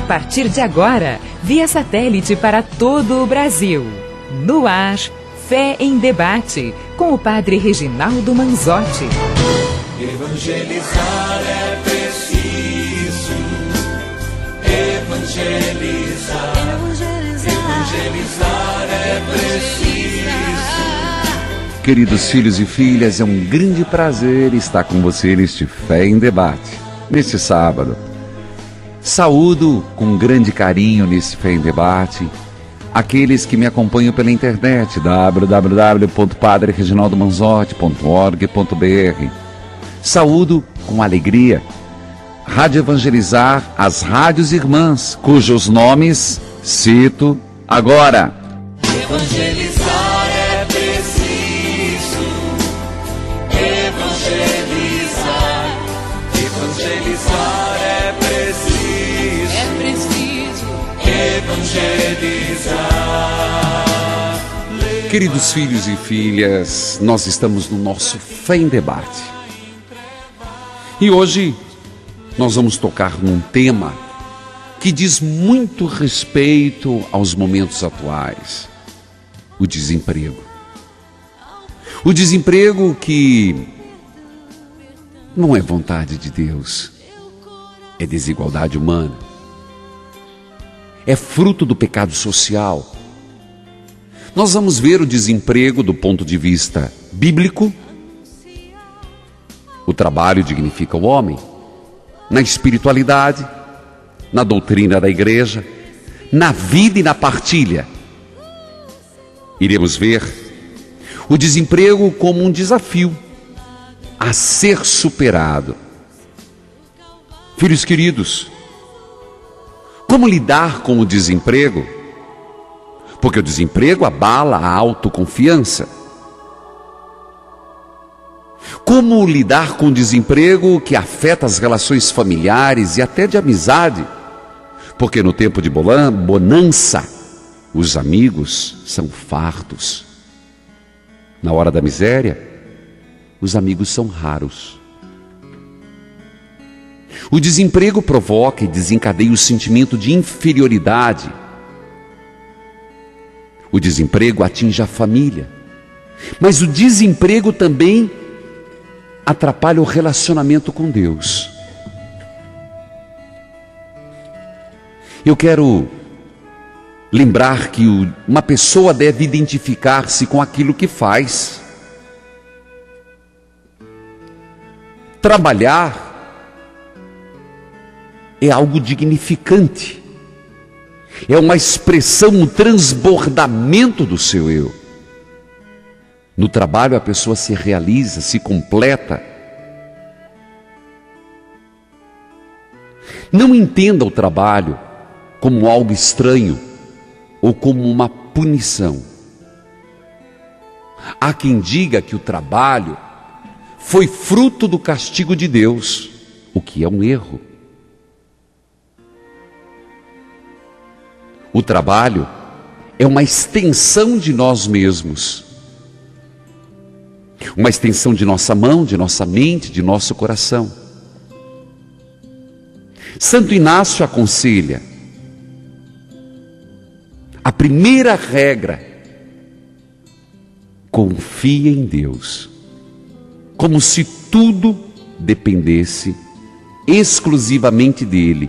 partir de agora, via satélite para todo o Brasil. No ar, Fé em Debate, com o Padre Reginaldo Manzotti. Evangelizar é preciso. Evangelizar. Evangelizar é preciso. Queridos filhos e filhas, é um grande prazer estar com você neste Fé em Debate, neste sábado. Saúdo com grande carinho nesse Fé em Debate aqueles que me acompanham pela internet, www.padrereginaldomanzotti.org.br. Saúdo com alegria Rádio Evangelizar, as rádios irmãs, cujos nomes cito agora. Evangelizar é preciso. Evangelizar. Evangelizar é preciso. É preciso evangelizar. Queridos filhos e filhas, nós estamos no nosso Fé em Debate. E hoje nós vamos tocar num tema que diz muito respeito aos momentos atuais: o desemprego. O desemprego que não é vontade de Deus, é desigualdade humana, é fruto do pecado social. Nós vamos ver o desemprego do ponto de vista bíblico. O trabalho dignifica o homem. Na espiritualidade, na doutrina da igreja, na vida e na partilha. Iremos ver o desemprego como um desafio a ser superado. Filhos queridos, como lidar com o desemprego? Porque o desemprego abala a autoconfiança. Como lidar com o desemprego que afeta as relações familiares e até de amizade? Porque no tempo de bonança, os amigos são fartos. Na hora da miséria, os amigos são raros. O desemprego provoca e desencadeia o sentimento de inferioridade. O desemprego atinge a família, mas o desemprego também atrapalha o relacionamento com Deus. Eu quero lembrar que uma pessoa deve identificar-se com aquilo que faz. Trabalhar é algo dignificante. É uma expressão, um transbordamento do seu eu. No trabalho a pessoa se realiza, se completa. Não entenda o trabalho como algo estranho ou como uma punição. Há quem diga que o trabalho foi fruto do castigo de Deus, o que é um erro. O trabalho é uma extensão de nós mesmos. Uma extensão de nossa mão, de nossa mente, de nosso coração. Santo Inácio aconselha: a primeira regra, confia em Deus, como se tudo dependesse exclusivamente dele.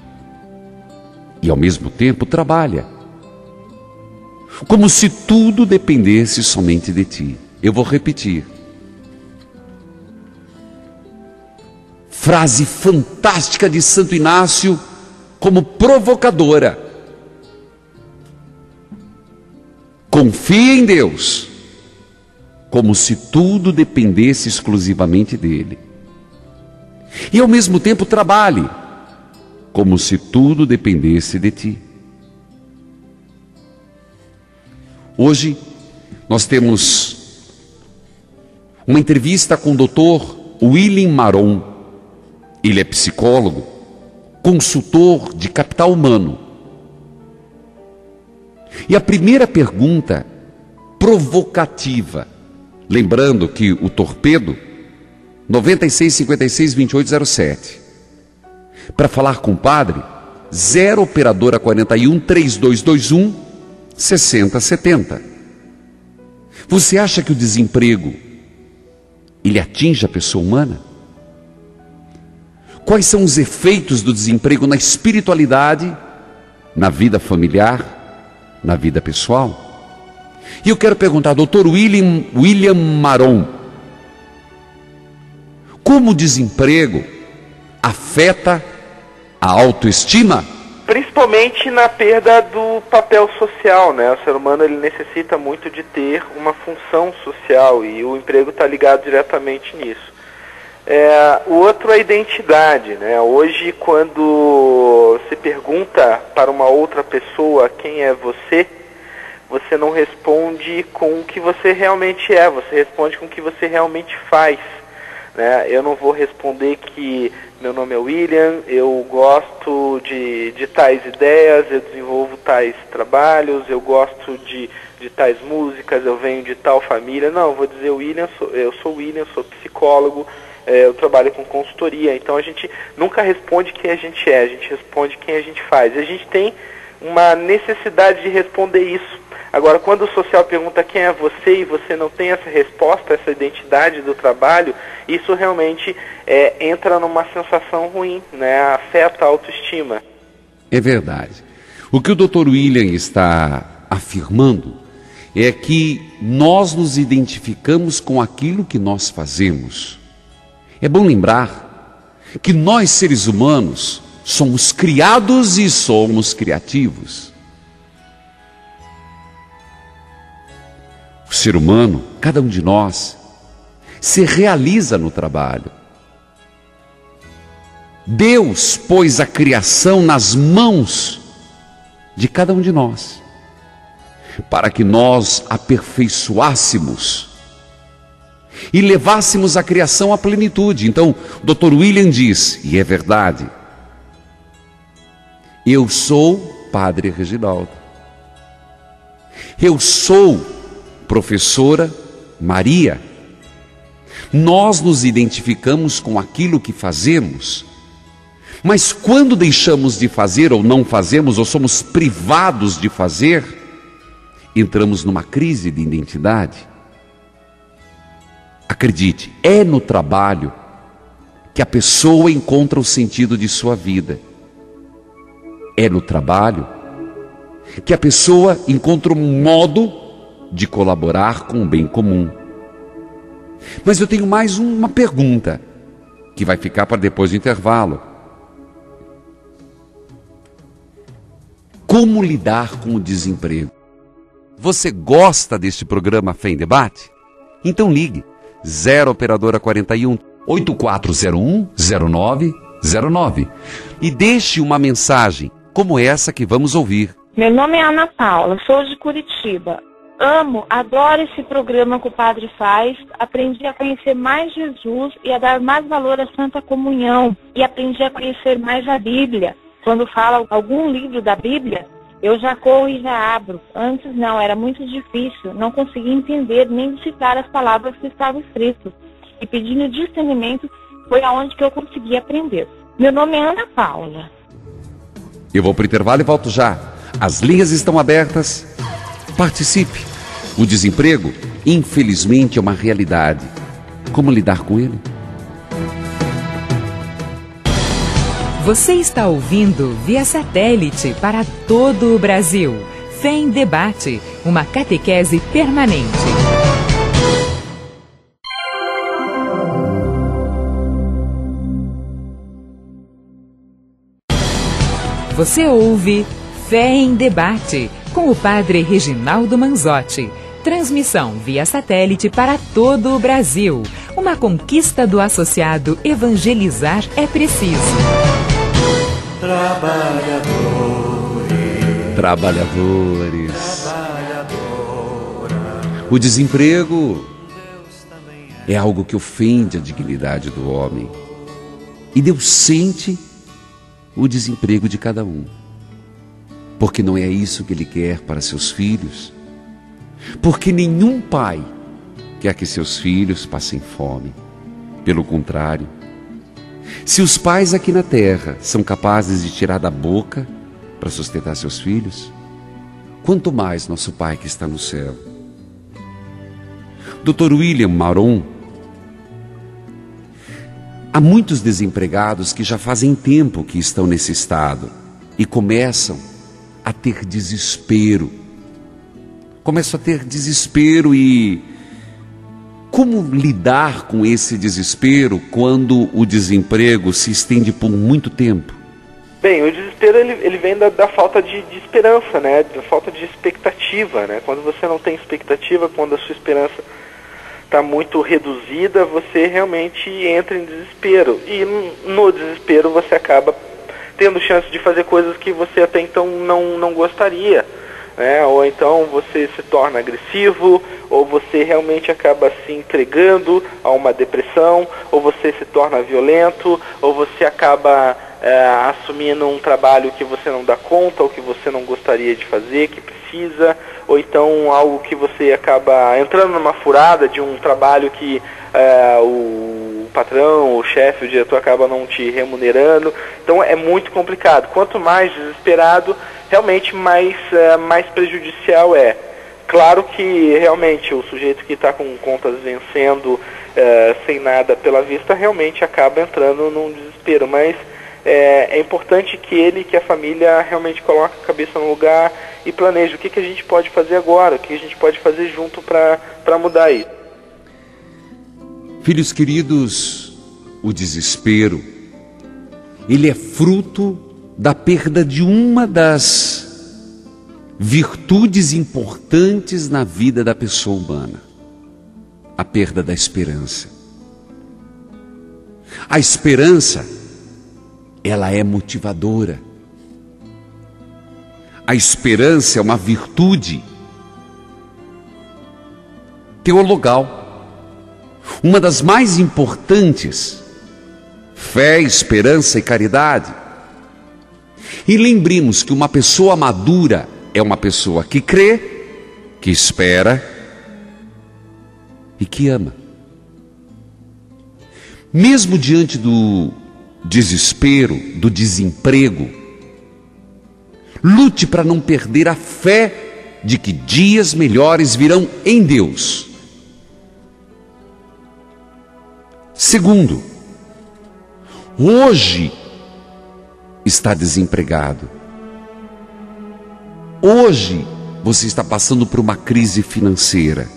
E ao mesmo tempo trabalha, como se tudo dependesse somente de ti. Eu vou repetir. Frase fantástica de Santo Inácio, como provocadora. Confie em Deus, como se tudo dependesse exclusivamente dele. E ao mesmo tempo trabalhe, como se tudo dependesse de ti. Hoje nós temos uma entrevista com o Dr. William Maron. Ele é psicólogo, consultor de capital humano. E a primeira pergunta provocativa, lembrando que o torpedo 96562807, para falar com o padre 0 operadora 41 3221 6070. Você acha que o desemprego ele atinge a pessoa humana? Quais são os efeitos do desemprego na espiritualidade, na vida familiar, na vida pessoal? E eu quero perguntar, Dr. William Maron, como o desemprego afeta a autoestima? Principalmente na perda do papel social, né? O ser humano ele necessita muito de ter uma função social e o emprego está ligado diretamente nisso. O outro é a identidade, né? Hoje, quando se pergunta para uma outra pessoa quem é você, você não responde com o que você realmente é, você responde com o que você realmente faz, né? Eu não vou responder que meu nome é William, eu gosto de tais ideias, eu desenvolvo tais trabalhos, eu gosto de tais músicas, eu venho de tal família. Não, eu vou dizer eu sou William, sou psicólogo, eu trabalho com consultoria. Então a gente nunca responde quem a gente é, a gente responde quem a gente faz. E a gente tem uma necessidade de responder isso. Agora, quando o social pergunta quem é você e você não tem essa resposta, essa identidade do trabalho, isso realmente entra numa sensação ruim, né? Afeta a autoestima. É verdade. O que o Dr. William está afirmando é que nós nos identificamos com aquilo que nós fazemos. É bom lembrar que nós, seres humanos, somos criados e somos criativos. O ser humano, cada um de nós, se realiza no trabalho. Deus pôs a criação nas mãos de cada um de nós, para que nós aperfeiçoássemos e levássemos a criação à plenitude. Então, o Dr. William diz, e é verdade, eu sou Padre Reginaldo, eu sou professora Maria. Nós nos identificamos com aquilo que fazemos, mas quando deixamos de fazer ou não fazemos, ou somos privados de fazer, entramos numa crise de identidade. Acredite, é no trabalho que a pessoa encontra o sentido de sua vida. É no trabalho que a pessoa encontra um modo de colaborar com o bem comum. Mas eu tenho mais uma pergunta, que vai ficar para depois do intervalo. Como lidar com o desemprego? Você gosta deste programa Fé em Debate? Então ligue 0 operadora 41 8401 0909 e deixe uma mensagem como essa que vamos ouvir. Meu nome é Ana Paula, sou de Curitiba. Amo, adoro esse programa que o Padre faz. Aprendi a conhecer mais Jesus e a dar mais valor à Santa Comunhão. E aprendi a conhecer mais a Bíblia. Quando fala algum livro da Bíblia, eu já corro e já abro. Antes não, era muito difícil. Não conseguia entender nem citar as palavras que estavam escritas. E pedindo discernimento foi aonde que eu consegui aprender. Meu nome é Ana Paula. Eu vou para o intervalo e volto já. As linhas estão abertas. Participe. O desemprego, infelizmente, é uma realidade. Como lidar com ele? Você está ouvindo via satélite para todo o Brasil. Fé em Debate, uma catequese permanente. Você ouve Fé em Debate, com o Padre Reginaldo Manzotti. Transmissão via satélite para todo o Brasil. Uma conquista do associado Evangelizar é Preciso. Trabalhadores. O desemprego é algo que ofende a dignidade do homem. E Deus sente o desemprego de cada um. Porque não é isso que Ele quer para seus filhos. Porque nenhum pai quer que seus filhos passem fome. Pelo contrário, Se os pais aqui na terra são capazes de tirar da boca para sustentar seus filhos, quanto mais nosso Pai que está no céu. Dr. William Maron: há muitos desempregados que já fazem tempo que estão nesse estado e começam a ter desespero. E como lidar com esse desespero quando o desemprego se estende por muito tempo? Bem, o desespero ele vem da falta de esperança, né? Da falta de expectativa, né? Quando você não tem expectativa, quando a sua esperança está muito reduzida, você realmente entra em desespero. E no desespero você acaba tendo chance de fazer coisas que você até então não gostaria, né? Ou então você se torna agressivo, ou você realmente acaba se entregando a uma depressão, ou você se torna violento, ou você acaba assumindo um trabalho que você não dá conta, ou que você não gostaria de fazer, que precisa, ou então algo que você acaba entrando numa furada de um trabalho que o patrão, o chefe, o diretor acaba não te remunerando. Então é muito complicado. Quanto mais desesperado, realmente mais prejudicial é. Claro que realmente o sujeito que está com contas vencendo sem nada pela vista realmente acaba entrando num desespero, mas é importante que a família realmente coloque a cabeça no lugar e planeje o que a gente pode fazer agora, o que a gente pode fazer junto para mudar isso. Filhos queridos, o desespero, ele é fruto da perda de uma das virtudes importantes na vida da pessoa humana: a perda da esperança. A esperança, ela é motivadora. A esperança é uma virtude teologal, uma das mais importantes: fé, esperança e caridade. E lembremos que uma pessoa madura é uma pessoa que crê, que espera e que ama. Mesmo diante do desespero, do desemprego, lute para não perder a fé de que dias melhores virão em Deus. Segundo, hoje está desempregado. Hoje você está passando por uma crise financeira.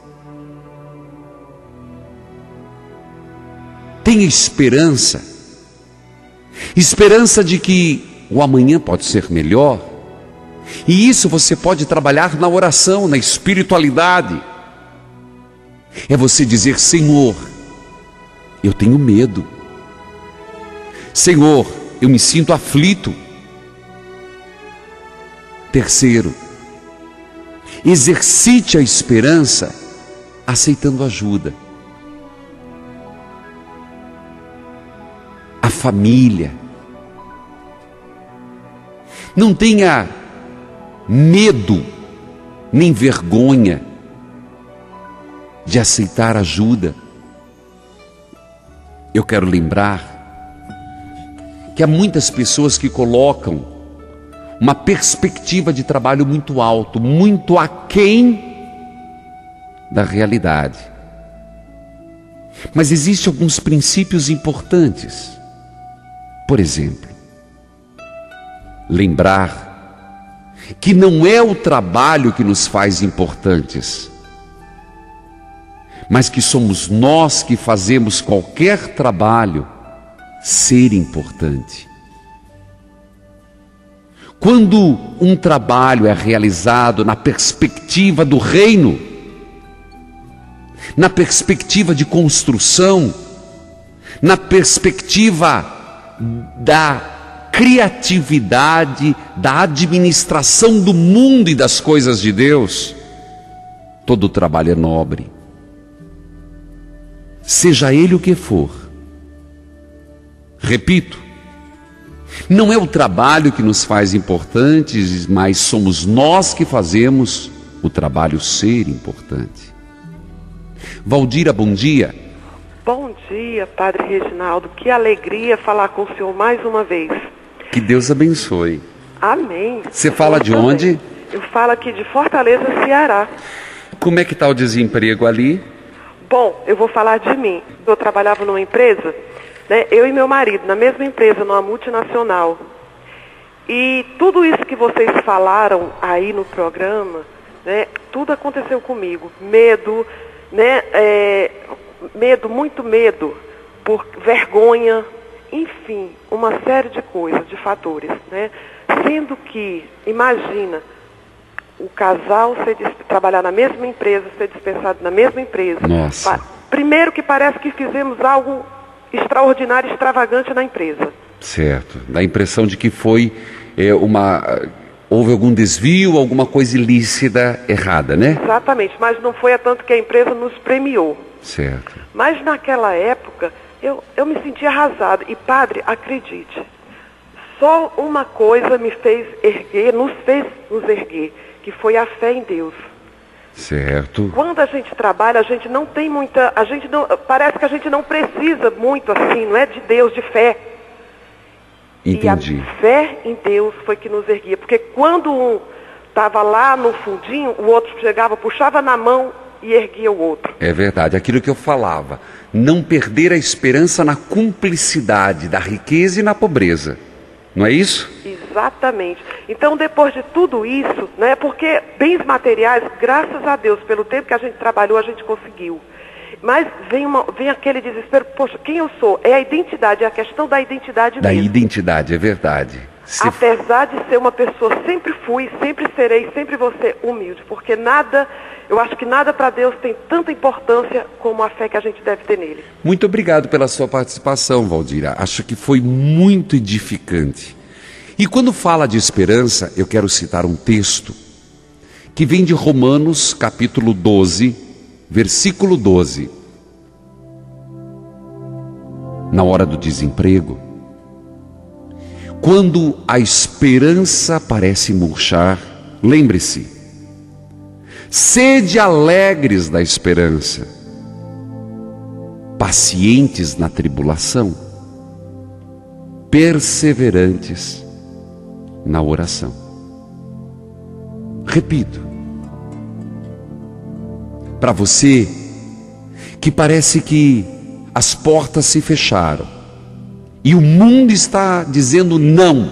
Tenha esperança. Esperança de que o amanhã pode ser melhor. E isso você pode trabalhar na oração, na espiritualidade. É você dizer: Senhor, eu tenho medo. Senhor, eu me sinto aflito. Terceiro, exercite a esperança aceitando ajuda. A família. Não tenha medo nem vergonha de aceitar ajuda. Eu quero lembrar que há muitas pessoas que colocam uma perspectiva de trabalho muito alto, muito aquém da realidade. Mas existem alguns princípios importantes. Por exemplo, lembrar que não é o trabalho que nos faz importantes, mas que somos nós que fazemos qualquer trabalho ser importante. Quando um trabalho é realizado na perspectiva do reino, na perspectiva de construção, na perspectiva da criatividade, da administração do mundo e das coisas de Deus, todo trabalho é nobre. Seja ele o que for. Repito, não é o trabalho que nos faz importantes, mas somos nós que fazemos o trabalho ser importante. Valdira, bom dia. Bom dia, Padre Reginaldo. Que alegria falar com o senhor mais uma vez. Que Deus abençoe. Amém. Você fala de também. onde? Eu falo aqui de Fortaleza, Ceará. Como é que está o desemprego ali? Bom, eu vou falar de mim. Eu trabalhava numa empresa, né, eu e meu marido, na mesma empresa, numa multinacional. E tudo isso que vocês falaram aí no programa, né, tudo aconteceu comigo. Medo, né, medo, muito medo, por vergonha, enfim, uma série de coisas, de fatores, né? Sendo que, imagina, o casal trabalhar na mesma empresa, ser dispensado na mesma empresa. Nossa. Primeiro que parece que fizemos algo extraordinário, extravagante na empresa. Certo. Dá a impressão de que foi houve algum desvio, alguma coisa ilícita errada, né? Exatamente, mas não foi a tanto que a empresa nos premiou. Certo. Mas naquela época, eu me senti arrasada. E, padre, acredite, só uma coisa me fez erguer, nos fez nos erguer, que foi a fé em Deus. Certo. Quando a gente trabalha, a gente não tem muita, parece que a gente não precisa muito assim, não é de Deus, de fé. Entendi. E a fé em Deus foi que nos erguia, porque quando um estava lá no fundinho, o outro chegava, puxava na mão e erguia o outro. É verdade, aquilo que eu falava, não perder a esperança na cumplicidade da riqueza e na pobreza, não é isso? Exatamente. Então, depois de tudo isso, né, porque bens materiais, graças a Deus, pelo tempo que a gente trabalhou, a gente conseguiu. Mas vem aquele desespero, poxa, quem eu sou? É a identidade, é a questão da identidade mesmo. Da identidade, é verdade. Apesar de ser uma pessoa, sempre fui, sempre serei, sempre vou ser humilde, porque eu acho que nada para Deus tem tanta importância como a fé que a gente deve ter nele. Muito obrigado pela sua participação, Valdira. Acho que foi muito edificante. E quando fala de esperança, eu quero citar um texto que vem de Romanos, capítulo 12, versículo 12. Na hora do desemprego, quando a esperança parece murchar, lembre-se, sede alegres da esperança, pacientes na tribulação, perseverantes na oração. Repito, para você que parece que as portas se fecharam e o mundo está dizendo não,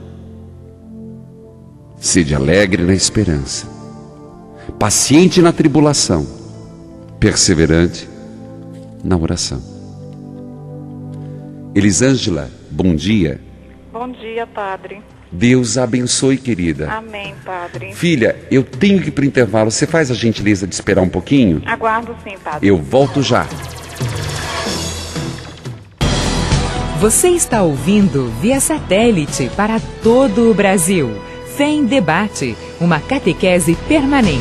sede alegre na esperança, paciente na tribulação, perseverante na oração. Elisângela, bom dia. Bom dia, padre. Deus a abençoe, querida. Amém, padre. Filha, eu tenho que ir para o intervalo. Você faz a gentileza de esperar um pouquinho? Aguardo sim, padre. Eu volto já. Você está ouvindo via satélite para todo o Brasil. Fé em Debate, uma catequese permanente.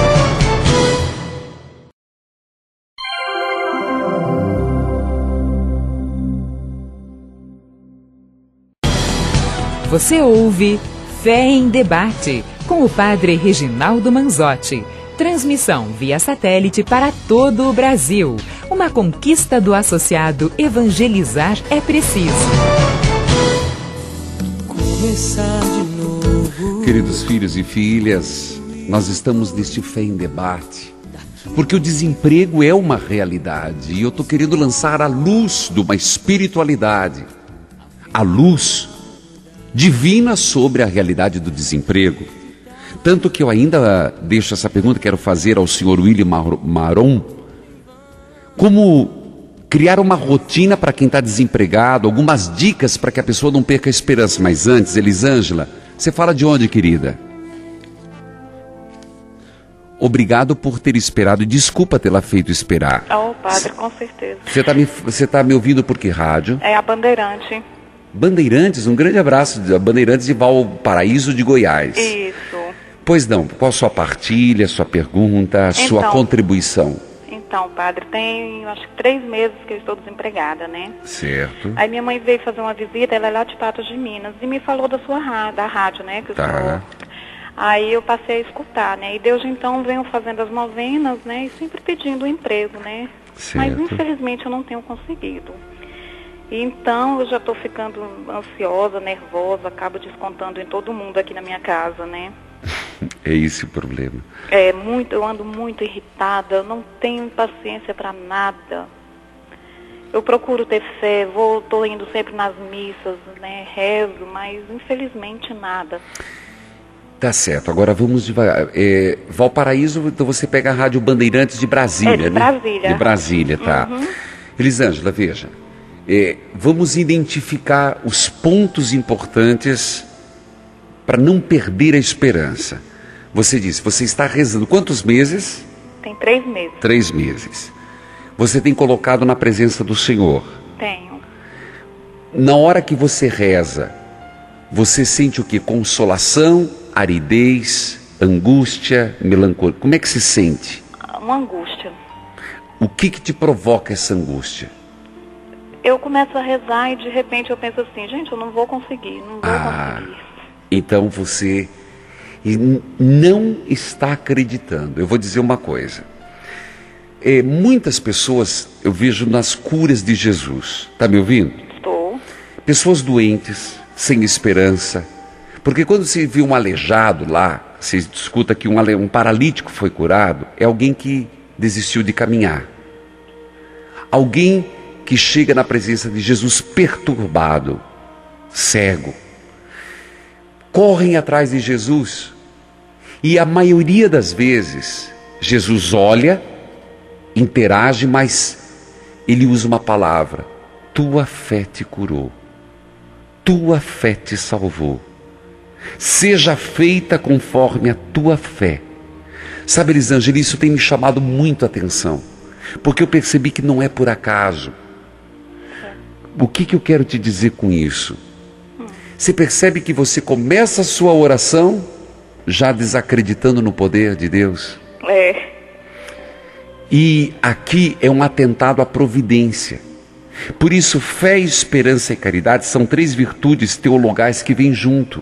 Você ouve Fé em Debate, com o Padre Reginaldo Manzotti. Transmissão via satélite para todo o Brasil. Uma conquista do associado Evangelizar é Preciso. Começar de novo. Queridos filhos e filhas, nós estamos neste Fé em Debate, porque o desemprego é uma realidade e eu estou querendo lançar a luz de uma espiritualidade, a luz divina sobre a realidade do desemprego. Tanto que eu ainda deixo essa pergunta, quero fazer ao senhor William Maron, como criar uma rotina para quem está desempregado, algumas dicas para que a pessoa não perca a esperança. Mas antes, Elisângela, você fala de onde, querida? Obrigado por ter esperado e desculpa tê-la feito esperar. Oh, padre, com certeza. Você tá me ouvindo por que rádio? É a Bandeirante. Bandeirantes, um grande abraço, Bandeirantes de Valparaíso de Goiás. Isso. Pois não, qual a sua partilha, sua pergunta, sua contribuição? Então, padre, tem acho que 3 meses que eu estou desempregada, né? Certo. Aí minha mãe veio fazer uma visita, ela é lá de Patos de Minas, e me falou da da rádio, né? Que eu sou... Aí eu passei a escutar, né? E desde então venho fazendo as novenas, né? E sempre pedindo um emprego, né? Certo. Mas infelizmente eu não tenho conseguido. E então eu já estou ficando ansiosa, nervosa, acabo descontando em todo mundo aqui na minha casa, né? É esse o problema. Eu ando muito irritada, eu não tenho paciência para nada. Eu procuro ter fé, estou indo sempre nas missas, né, rezo, mas infelizmente nada. Tá certo, agora vamos devagar. Valparaíso, então você pega a Rádio Bandeirantes de Brasília, de Brasília. Né? De Brasília, tá. Uhum. Elisângela, veja, vamos identificar os pontos importantes para não perder a esperança. Você disse, você está rezando quantos meses? Tem 3 meses. 3 meses. Você tem colocado na presença do Senhor? Tenho. Na hora que você reza, você sente o quê? Consolação, aridez, angústia, melancolia? Como é que se sente? Uma angústia. O que te provoca essa angústia? Eu começo a rezar e de repente eu penso assim, gente, eu não vou conseguir, não vou conseguir. Então você não está acreditando. Eu vou dizer uma coisa. Muitas pessoas eu vejo nas curas de Jesus. Está me ouvindo? Estou. Pessoas doentes, sem esperança. Porque quando você vê um aleijado lá, você escuta que um paralítico foi curado, é alguém que desistiu de caminhar. Alguém que chega na presença de Jesus perturbado, cego. Correm atrás de Jesus e a maioria das vezes Jesus olha, interage, mas ele usa uma palavra: tua fé te curou, tua fé te salvou, seja feita conforme a tua fé. Sabe, Elisângela, isso tem me chamado muito a atenção, porque eu percebi que não é por acaso. O que eu quero te dizer com isso? Você percebe que você começa a sua oração já desacreditando no poder de Deus? E aqui é um atentado à providência. Por isso, fé, esperança e caridade são 3 virtudes teologais que vêm junto.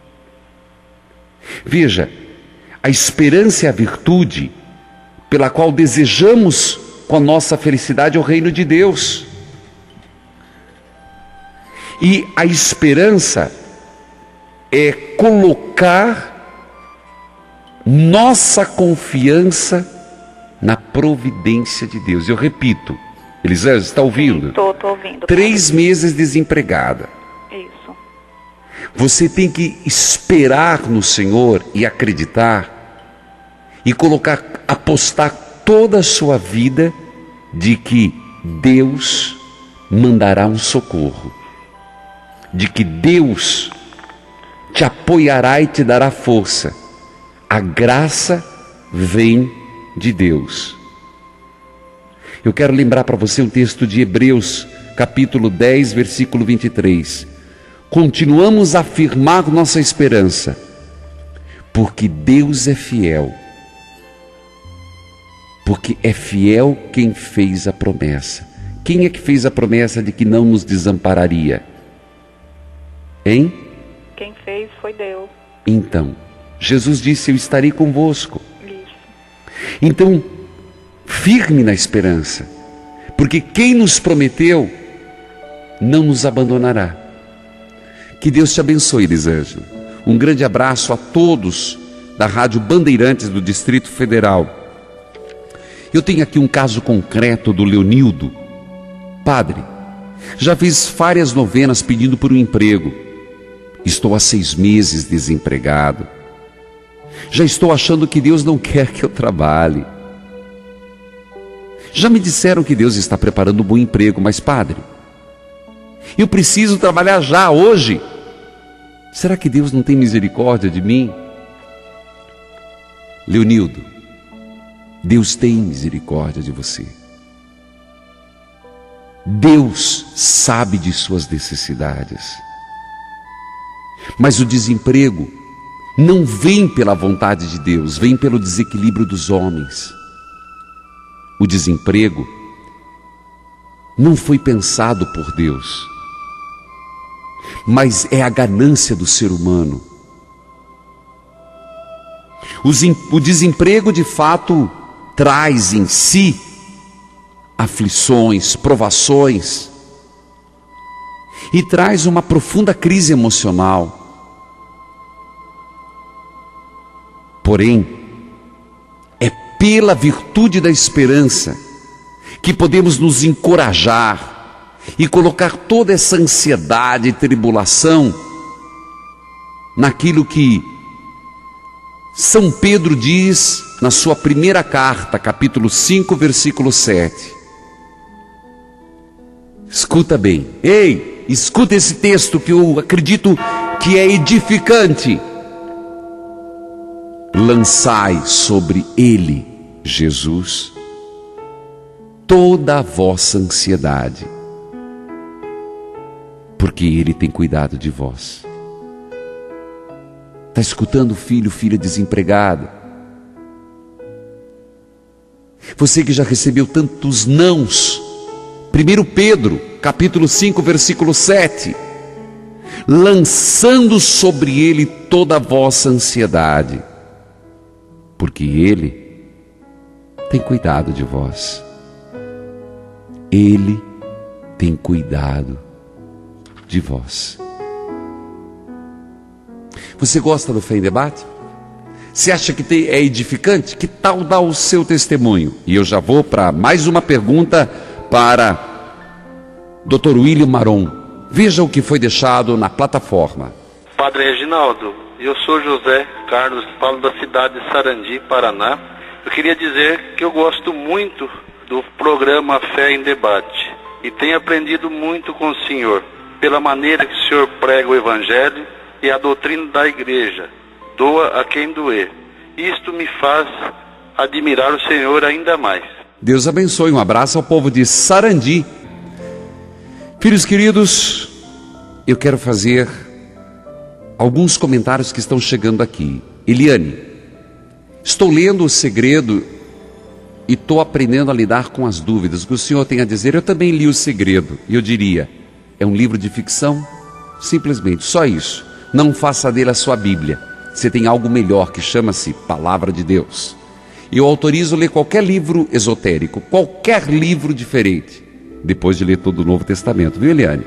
Veja, a esperança é a virtude pela qual desejamos com a nossa felicidade o reino de Deus. E a esperança é colocar nossa confiança na providência de Deus. Eu repito, Elisângela, está ouvindo? Estou ouvindo. 3 meses desempregada. Isso. Você tem que esperar no Senhor e acreditar e apostar toda a sua vida de que Deus mandará um socorro, de que Deus te apoiará e te dará força. A graça vem de Deus. Eu quero lembrar para você um texto de Hebreus, capítulo 10, versículo 23. Continuamos a afirmar nossa esperança, porque Deus é fiel. Porque é fiel quem fez a promessa. Quem é que fez a promessa de que não nos desampararia? Hein? Quem fez foi Deus. Então, Jesus disse: eu estarei convosco. Isso. Então, firme na esperança, porque quem nos prometeu não nos abandonará. Que Deus te abençoe, Elisângela. Um grande abraço a todos da Rádio Bandeirantes do Distrito Federal. Eu tenho aqui um caso concreto do Leonildo. Padre, já fiz várias novenas pedindo por um emprego. Estou há 6 meses desempregado. Já estou achando que Deus não quer que eu trabalhe. Já me disseram que Deus está preparando um bom emprego, mas padre, eu preciso trabalhar já, hoje. Será que Deus não tem misericórdia de mim? Leonildo, Deus tem misericórdia de você. Deus sabe de suas necessidades. Mas o desemprego não vem pela vontade de Deus, vem pelo desequilíbrio dos homens. O desemprego não foi pensado por Deus, mas é a ganância do ser humano. O desemprego de fato traz em si aflições, provações, e traz uma profunda crise emocional. Porém, é pela virtude da esperança que podemos nos encorajar e colocar toda essa ansiedade e tribulação naquilo que São Pedro diz na sua primeira carta, capítulo 5, versículo 7. Escuta bem. Ei, escuta esse texto que eu acredito que é edificante. Lançai sobre ele, Jesus, toda a vossa ansiedade, porque ele tem cuidado de vós. Está escutando, filho, filha desempregada? Você que já recebeu tantos nãos. 1 Pedro, capítulo 5, versículo 7. Lançando sobre ele toda a vossa ansiedade, porque ele tem cuidado de vós. Ele tem cuidado de vós. Você gosta do Fé em Debate? Você acha que é edificante? Que tal dar o seu testemunho? E eu já vou para mais uma pergunta para Dr. William Maron. Veja o que foi deixado na plataforma. Padre Reginaldo, eu sou José Carlos, falo da cidade de Sarandi, Paraná. Eu queria dizer que eu gosto muito do programa Fé em Debate e tenho aprendido muito com o senhor, pela maneira que o senhor prega o Evangelho e a doutrina da igreja. Doa a quem doer. Isto me faz admirar o Senhor ainda mais. Deus abençoe. Um abraço ao povo de Sarandi. Filhos queridos, eu quero fazer alguns comentários que estão chegando aqui. Eliane, estou lendo O Segredo e estou aprendendo a lidar com as dúvidas. O que o senhor tem a dizer? Eu também li O Segredo. E eu diria, é um livro de ficção? Simplesmente, só isso. Não faça dele a sua Bíblia. Você tem algo melhor que chama-se Palavra de Deus. E eu autorizo ler qualquer livro esotérico, qualquer livro diferente, depois de ler todo o Novo Testamento, viu, Eliane?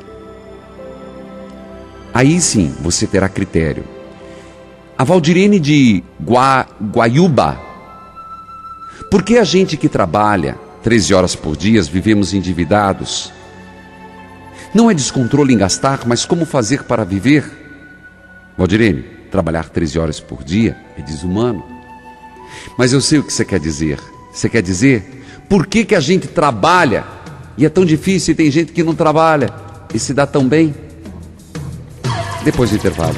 Aí sim, você terá critério. A Valdirene de Guaiúba. Por que a gente que trabalha 13 horas por dia vivemos endividados? Não é descontrole em gastar, mas como fazer para viver? Valdirene, trabalhar 13 horas por dia é desumano. Mas eu sei o que você quer dizer. Você quer dizer por que a gente trabalha e é tão difícil e tem gente que não trabalha e se dá tão bem? Depois do intervalo.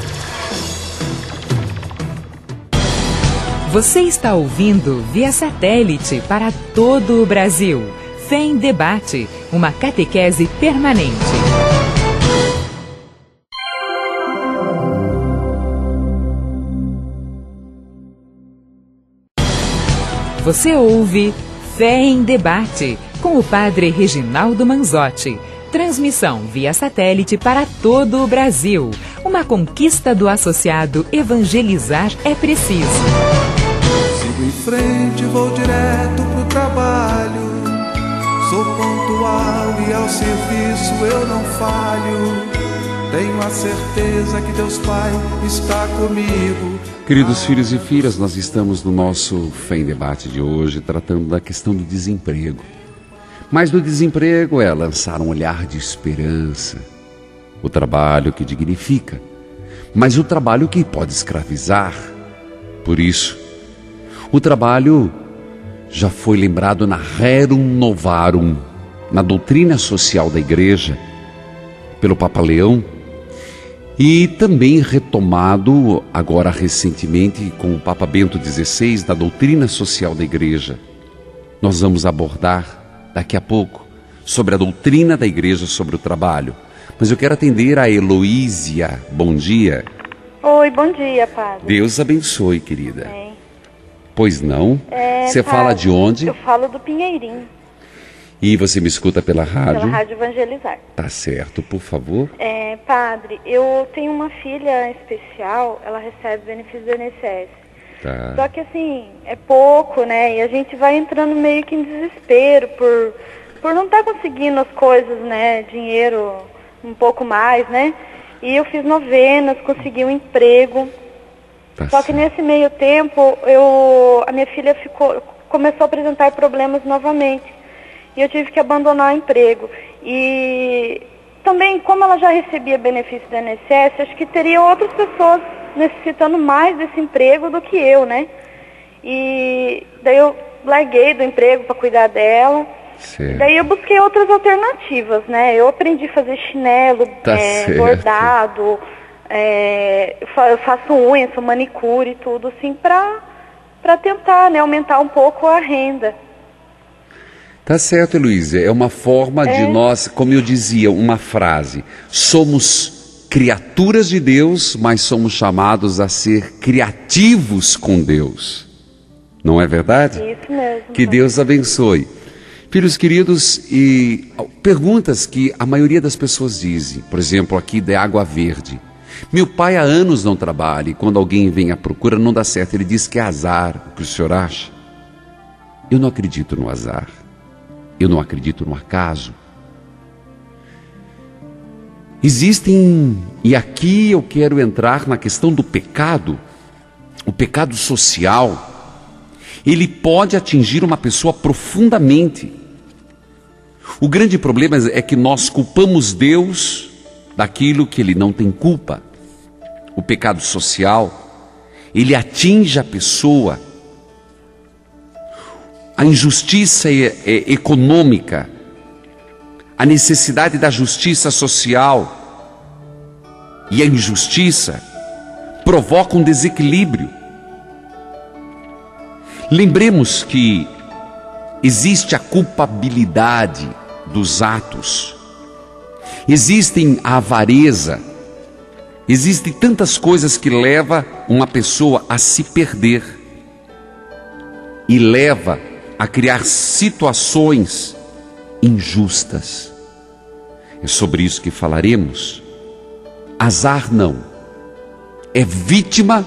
Você está ouvindo via satélite para todo o Brasil. Fé em Debate, uma catequese permanente. Você ouve Fé em Debate, com o Padre Reginaldo Manzotti. Transmissão via satélite para todo o Brasil. Uma conquista do associado Evangelizar é Preciso. Sigo em frente, vou direto pro trabalho. Sou pontual e ao serviço eu não falho. Tenho a certeza que Deus Pai está comigo. Queridos filhos e filhas, nós estamos no nosso Fé em Debate de hoje, tratando da questão do desemprego. Mas do desemprego é lançar um olhar de esperança, o trabalho que dignifica, mas o trabalho que pode escravizar. Por isso, o trabalho já foi lembrado na Rerum Novarum, na doutrina social da Igreja, pelo Papa Leão, e também retomado agora recentemente com o Papa Bento XVI, na doutrina social da Igreja. Nós vamos abordar daqui a pouco sobre a doutrina da Igreja sobre o trabalho. Mas eu quero atender a Heloísia. Bom dia. Oi, bom dia, padre. Deus abençoe, querida. Bem. Pois não? Você fala de onde? Eu falo do Pinheirinho. E você me escuta pela rádio? Pela Rádio Evangelizar. Tá certo, por favor. Padre, eu tenho uma filha especial, ela recebe benefício do INSS. Tá. Só que assim, é pouco, né? E a gente vai entrando meio que em desespero por não estar conseguindo as coisas, né? Dinheiro um pouco mais, né? E eu fiz novenas, consegui um emprego. Tá Só que certo. nesse meio tempo, a minha filha começou a apresentar problemas novamente. E eu tive que abandonar o emprego. E também, como ela já recebia benefício da INSS, acho que teriam outras pessoas necessitando mais desse emprego do que eu, né? E daí eu larguei do emprego para cuidar dela. Certo. Daí eu busquei outras alternativas, né? Eu aprendi a fazer chinelo, Tá certo. bordado, eu faço unha, sou manicure e tudo, assim, para tentar, né, aumentar um pouco a renda. Tá certo, Heloísa. É uma forma de nós, como eu dizia, uma frase. Somos criaturas de Deus, mas somos chamados a ser criativos com Deus. Não é verdade? Isso mesmo. Que Deus abençoe. Filhos queridos, e perguntas que a maioria das pessoas dizem, por exemplo, aqui da Água Verde. Meu pai há anos não trabalha e quando alguém vem à procura não dá certo. Ele diz que é azar. O que o senhor acha? Eu não acredito no azar. Eu não acredito no acaso. Existem, e aqui eu quero entrar na questão do pecado, o pecado social. Ele pode atingir uma pessoa profundamente. O grande problema é que nós culpamos Deus daquilo que Ele não tem culpa. O pecado social, ele atinge a pessoa. A injustiça econômica, a necessidade da justiça social e a injustiça provocam um desequilíbrio. Lembremos que existe a culpabilidade dos atos, existem a avareza, existem tantas coisas que levam uma pessoa a se perder e leva a criar situações injustas. É sobre isso que falaremos. Azar não, é vítima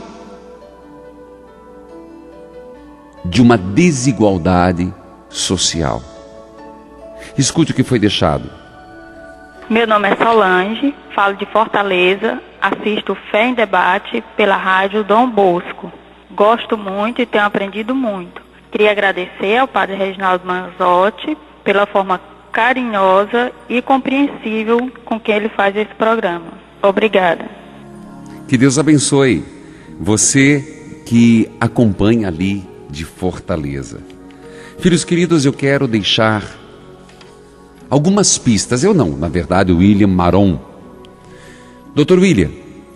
de uma desigualdade social. Escute o que foi deixado. Meu nome é Solange, falo de Fortaleza, assisto Fé em Debate pela rádio Dom Bosco. Gosto muito e tenho aprendido muito. Queria agradecer ao padre Reginaldo Manzotti pela forma carinhosa e compreensível com que ele faz esse programa. Obrigada. Que Deus abençoe você que acompanha ali de Fortaleza. Filhos queridos, eu quero deixar algumas pistas. Eu não, na verdade, o William Maron. Dr. William,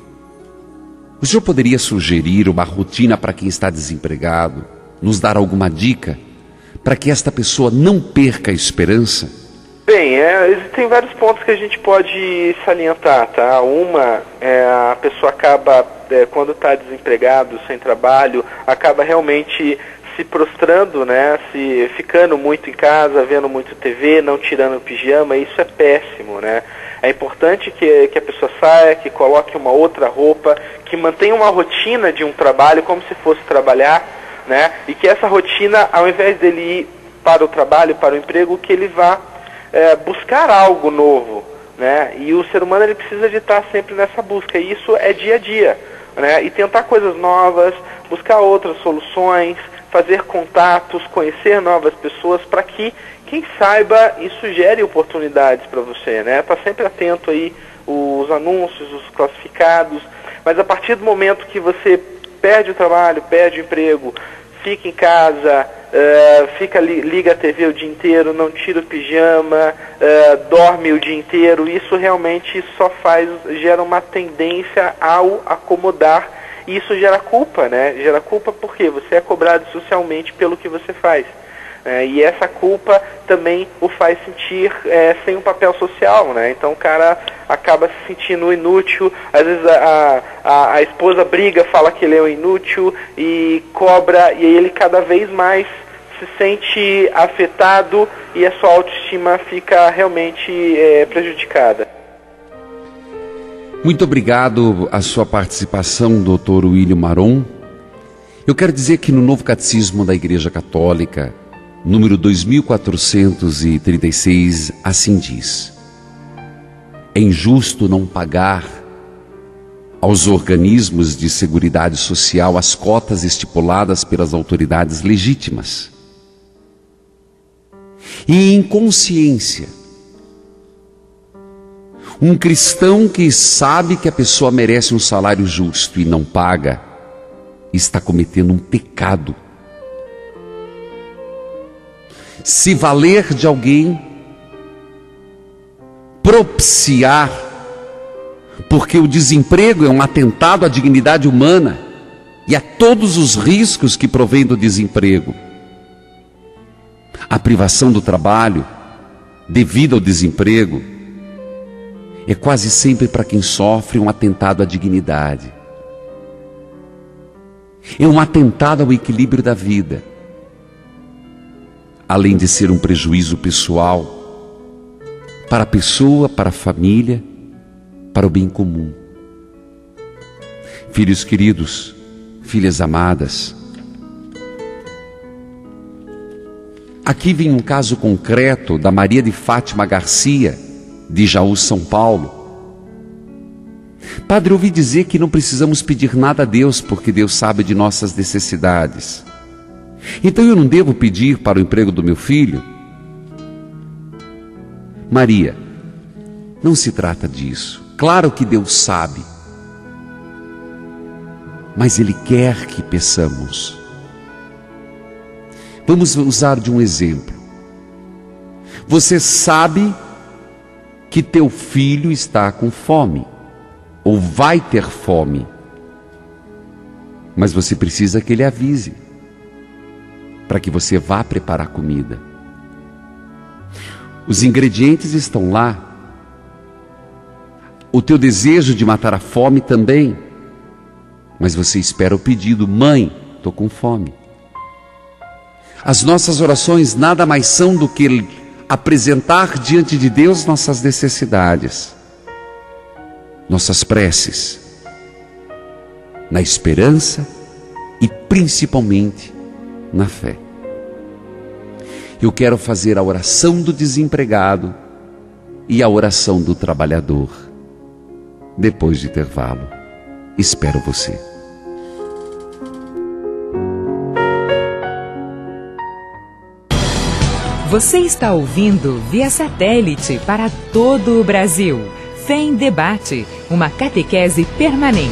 o senhor poderia sugerir uma rotina para quem está desempregado? Nos dar alguma dica para que esta pessoa não perca a esperança? Bem, existem vários pontos que a gente pode salientar, tá? Uma, a pessoa acaba, quando está desempregado, sem trabalho, acaba realmente se prostrando, né? Se ficando muito em casa, vendo muito TV, não tirando o pijama, isso é péssimo, né? É importante que a pessoa saia, que coloque uma outra roupa, que mantenha uma rotina de um trabalho como se fosse trabalhar, né? E que essa rotina, ao invés dele ir para o trabalho, para o emprego, que ele vá buscar algo novo, né? E o ser humano ele precisa de estar sempre nessa busca, e isso é dia a dia, né? E tentar coisas novas, buscar outras soluções, fazer contatos, conhecer novas pessoas, para que, quem saiba, isso gere oportunidades para você, né? Tá sempre atento aí os anúncios, os classificados, mas a partir do momento que você perde o trabalho, perde o emprego, fica em casa, liga a TV o dia inteiro, não tira o pijama, dorme o dia inteiro, isso realmente só gera uma tendência ao acomodar, e isso gera culpa, né? Gera culpa porque você é cobrado socialmente pelo que você faz. E essa culpa também o faz sentir sem um papel social, né? Então o cara acaba se sentindo inútil, às vezes a esposa briga, fala que ele é um inútil e cobra, e aí ele cada vez mais se sente afetado e a sua autoestima fica realmente prejudicada. Muito obrigado a sua participação, Dr. William Maron. Eu quero dizer que no Novo Catecismo da Igreja Católica, número 2436, assim diz: é injusto não pagar aos organismos de seguridade social as cotas estipuladas pelas autoridades legítimas. E em consciência, um cristão que sabe que a pessoa merece um salário justo e não paga, está cometendo um pecado. Se valer de alguém, propiciar, porque o desemprego é um atentado à dignidade humana e a todos os riscos que provêm do desemprego. A privação do trabalho devido ao desemprego é quase sempre para quem sofre um atentado à dignidade. É um atentado ao equilíbrio da vida, além de ser um prejuízo pessoal para a pessoa, para a família, para o bem comum. Filhos queridos, filhas amadas, aqui vem um caso concreto da Maria de Fátima Garcia, de Jaú, São Paulo. Padre, eu ouvi dizer que não precisamos pedir nada a Deus, porque Deus sabe de nossas necessidades. Então eu não devo pedir para o emprego do meu filho? Maria, não se trata disso. Claro que Deus sabe, mas Ele quer que peçamos. Vamos usar de um exemplo. Você sabe que teu filho está com fome, ou vai ter fome, mas você precisa que ele avise, para que você vá preparar comida. Os ingredientes estão lá, o teu desejo de matar a fome também, mas você espera o pedido: mãe, estou com fome. As nossas orações nada mais são do que apresentar diante de Deus nossas necessidades, nossas preces, na esperança e principalmente na fé. Eu quero fazer a oração do desempregado e a oração do trabalhador. Depois do intervalo, espero você. Você está ouvindo via satélite para todo o Brasil. Fé em Debate, uma catequese permanente.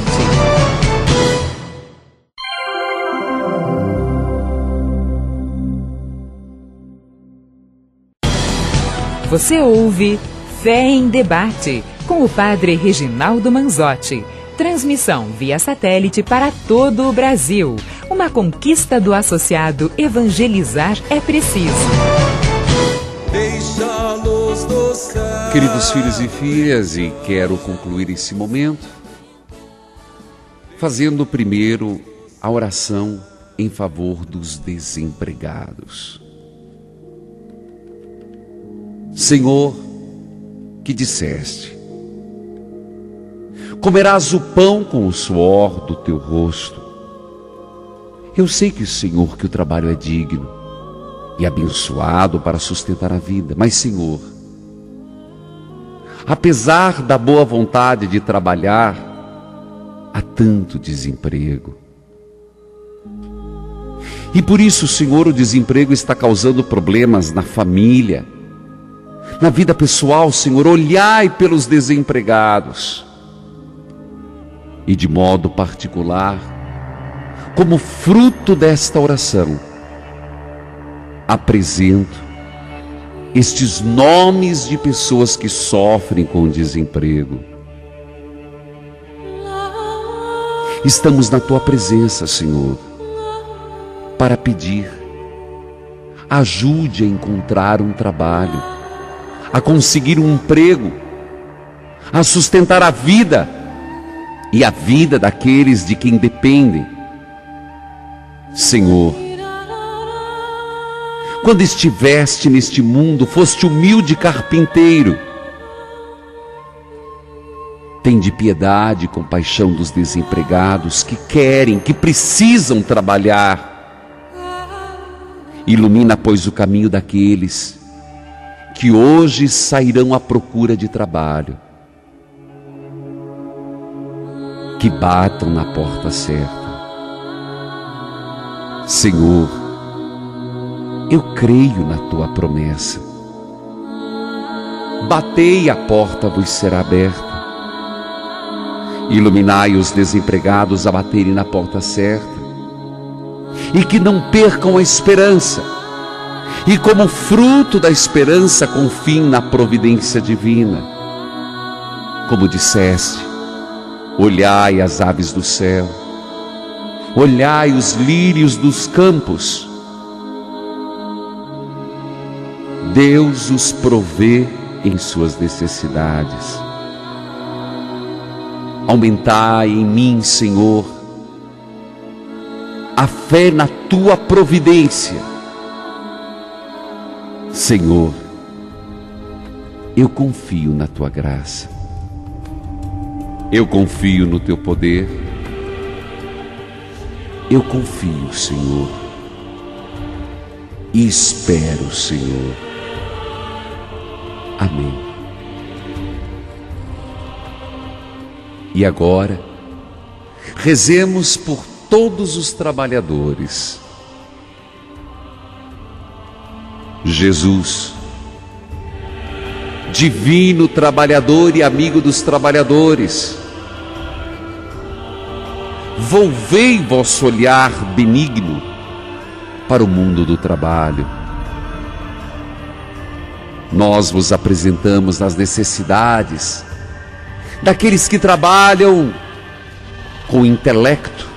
Você ouve Fé em Debate, com o Padre Reginaldo Manzotti. Transmissão via satélite para todo o Brasil. Uma conquista do associado Evangelizar é Preciso. Queridos filhos e filhas, e quero concluir esse momento fazendo primeiro a oração em favor dos desempregados. Senhor, que disseste: comerás o pão com o suor do teu rosto. Eu sei que o trabalho é digno e abençoado para sustentar a vida, mas Senhor, apesar da boa vontade de trabalhar, há tanto desemprego. E por isso, Senhor, o desemprego está causando problemas na família, na vida pessoal. Senhor, olhai pelos desempregados. E de modo particular, como fruto desta oração, apresento estes nomes de pessoas que sofrem com o desemprego. Estamos na tua presença, Senhor, para pedir: ajude a encontrar um trabalho, a conseguir um emprego, a sustentar a vida e a vida daqueles de quem dependem. Senhor, quando estiveste neste mundo, foste humilde carpinteiro. Tende piedade e compaixão dos desempregados que querem, que precisam trabalhar. Ilumina, pois, o caminho daqueles que hoje sairão à procura de trabalho. Que batam na porta certa. Senhor, eu creio na tua promessa. Batei, a porta vos será aberta. Iluminai os desempregados a baterem na porta certa, e que não percam a esperança, e como fruto da esperança confiem na providência divina. Como disseste, olhai as aves do céu, olhai os lírios dos campos. Deus os provê em suas necessidades. Aumentai em mim, Senhor, a fé na tua providência. Senhor, eu confio na tua graça. Eu confio no teu poder. Eu confio, Senhor, e espero, Senhor. Amém. E agora, rezemos por todos os trabalhadores. Jesus, divino trabalhador e amigo dos trabalhadores, volvei vosso olhar benigno para o mundo do trabalho. Nós vos apresentamos as necessidades daqueles que trabalham com intelecto,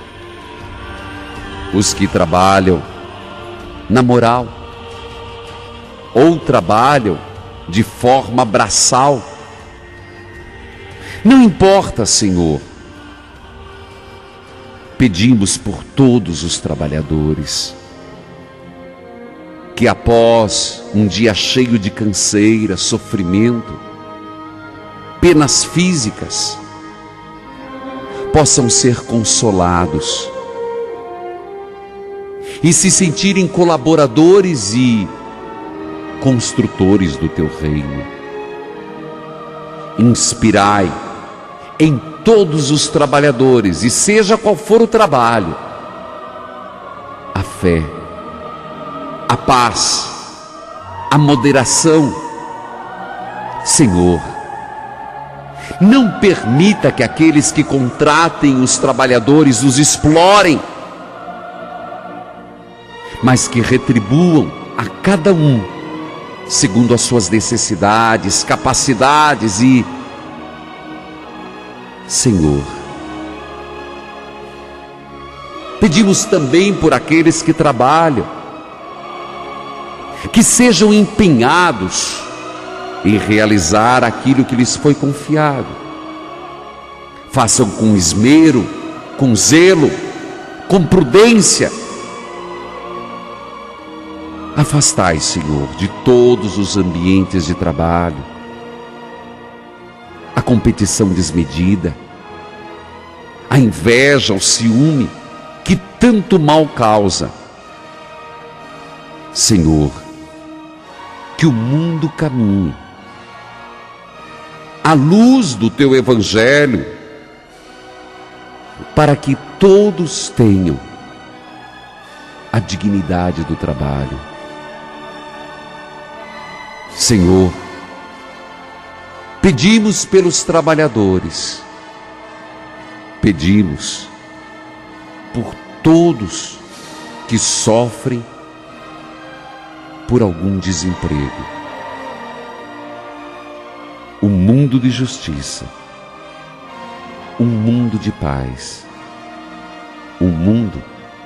os que trabalham na moral, ou trabalham de forma braçal. Não importa, Senhor. Pedimos por todos os trabalhadores que após um dia cheio de canseira, sofrimento, penas físicas, possam ser consolados e se sentirem colaboradores e construtores do teu reino. Inspirai em todos os trabalhadores, e seja qual for o trabalho, a fé, a paz, a moderação. Senhor, não permita que aqueles que contratem os trabalhadores os explorem, mas que retribuam a cada um segundo as suas necessidades, capacidades e... Senhor, pedimos também por aqueles que trabalham, que sejam empenhados em realizar aquilo que lhes foi confiado. Façam com esmero, com zelo, com prudência. Afastai, Senhor, de todos os ambientes de trabalho a competição desmedida, a inveja, o ciúme, que tanto mal causa. Senhor, que o mundo caminhe à luz do teu Evangelho, para que todos tenham a dignidade do trabalho. Senhor, pedimos pelos trabalhadores, pedimos por todos que sofrem por algum desemprego. Um mundo de justiça, um mundo de paz, um mundo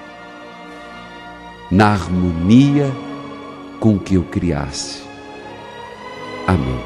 na harmonia com o que o criaste. Amém.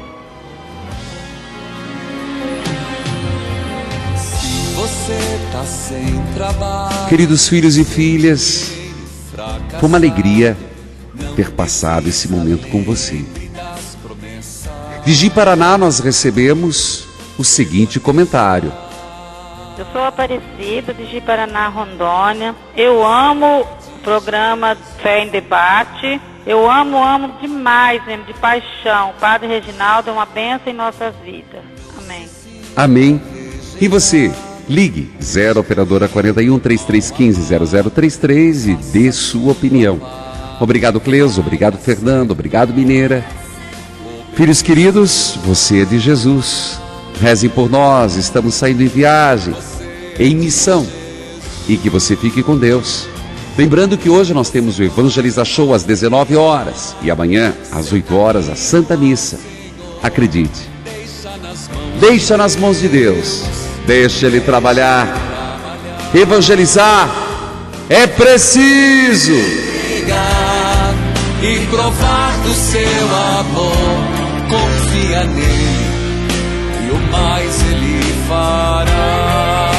Queridos filhos e filhas, foi uma alegria ter passado esse momento com você. De Ji Paraná nós recebemos o seguinte comentário. Eu sou Aparecida, de Ji-Paraná, Rondônia. Eu amo o programa Fé em Debate. Eu amo demais, mesmo, de paixão. O Padre Reginaldo é uma bênção em nossas vidas. Amém. Amém. E você? Ligue 0 operadora 41 3315 0033 e dê sua opinião. Obrigado, Cleuso. Obrigado, Fernando. Obrigado, Mineira. Filhos queridos, você é de Jesus. Rezem por nós. Estamos saindo em viagem, em missão. E que você fique com Deus. Lembrando que hoje nós temos o Evangeliza Show às 19 horas e amanhã às 8 horas a Santa Missa. Acredite. Deixa nas mãos de Deus. Deixa Ele trabalhar. Evangelizar é preciso. E provar do seu amor. Confia nele e o mais Ele fará.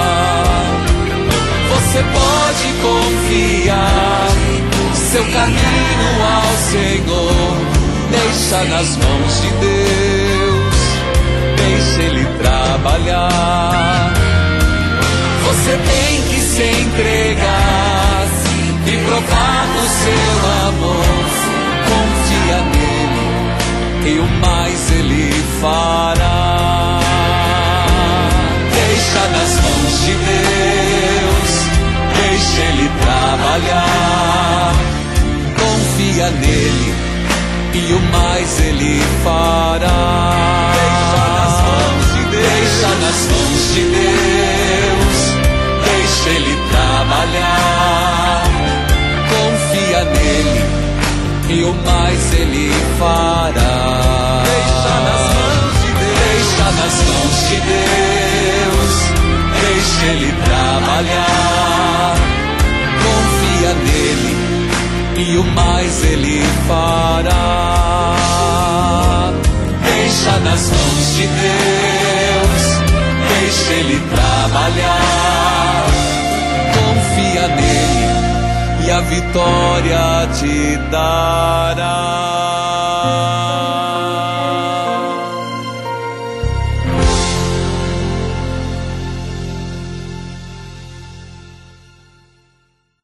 Você pode confiar seu caminho ao Senhor. Deixa nas mãos de Deus. Deixa Ele trabalhar. Você tem que se entregar e provar do seu amor. Confia nele e o mais Ele fará. Deixa nas mãos de Deus. Deixa Ele trabalhar. Confia nele e o mais Ele fará. Deixa nas mãos de Deus. Deixa Ele trabalhar. Confia nele e o mais Ele fará. Deixa nas mãos de Deus. Deixa nas mãos de Deus. Deixa Ele trabalhar. Confia nele e o mais Ele fará. Deixa nas mãos de Deus. Deixa Ele trabalhar. Confia nele e a vitória te dá.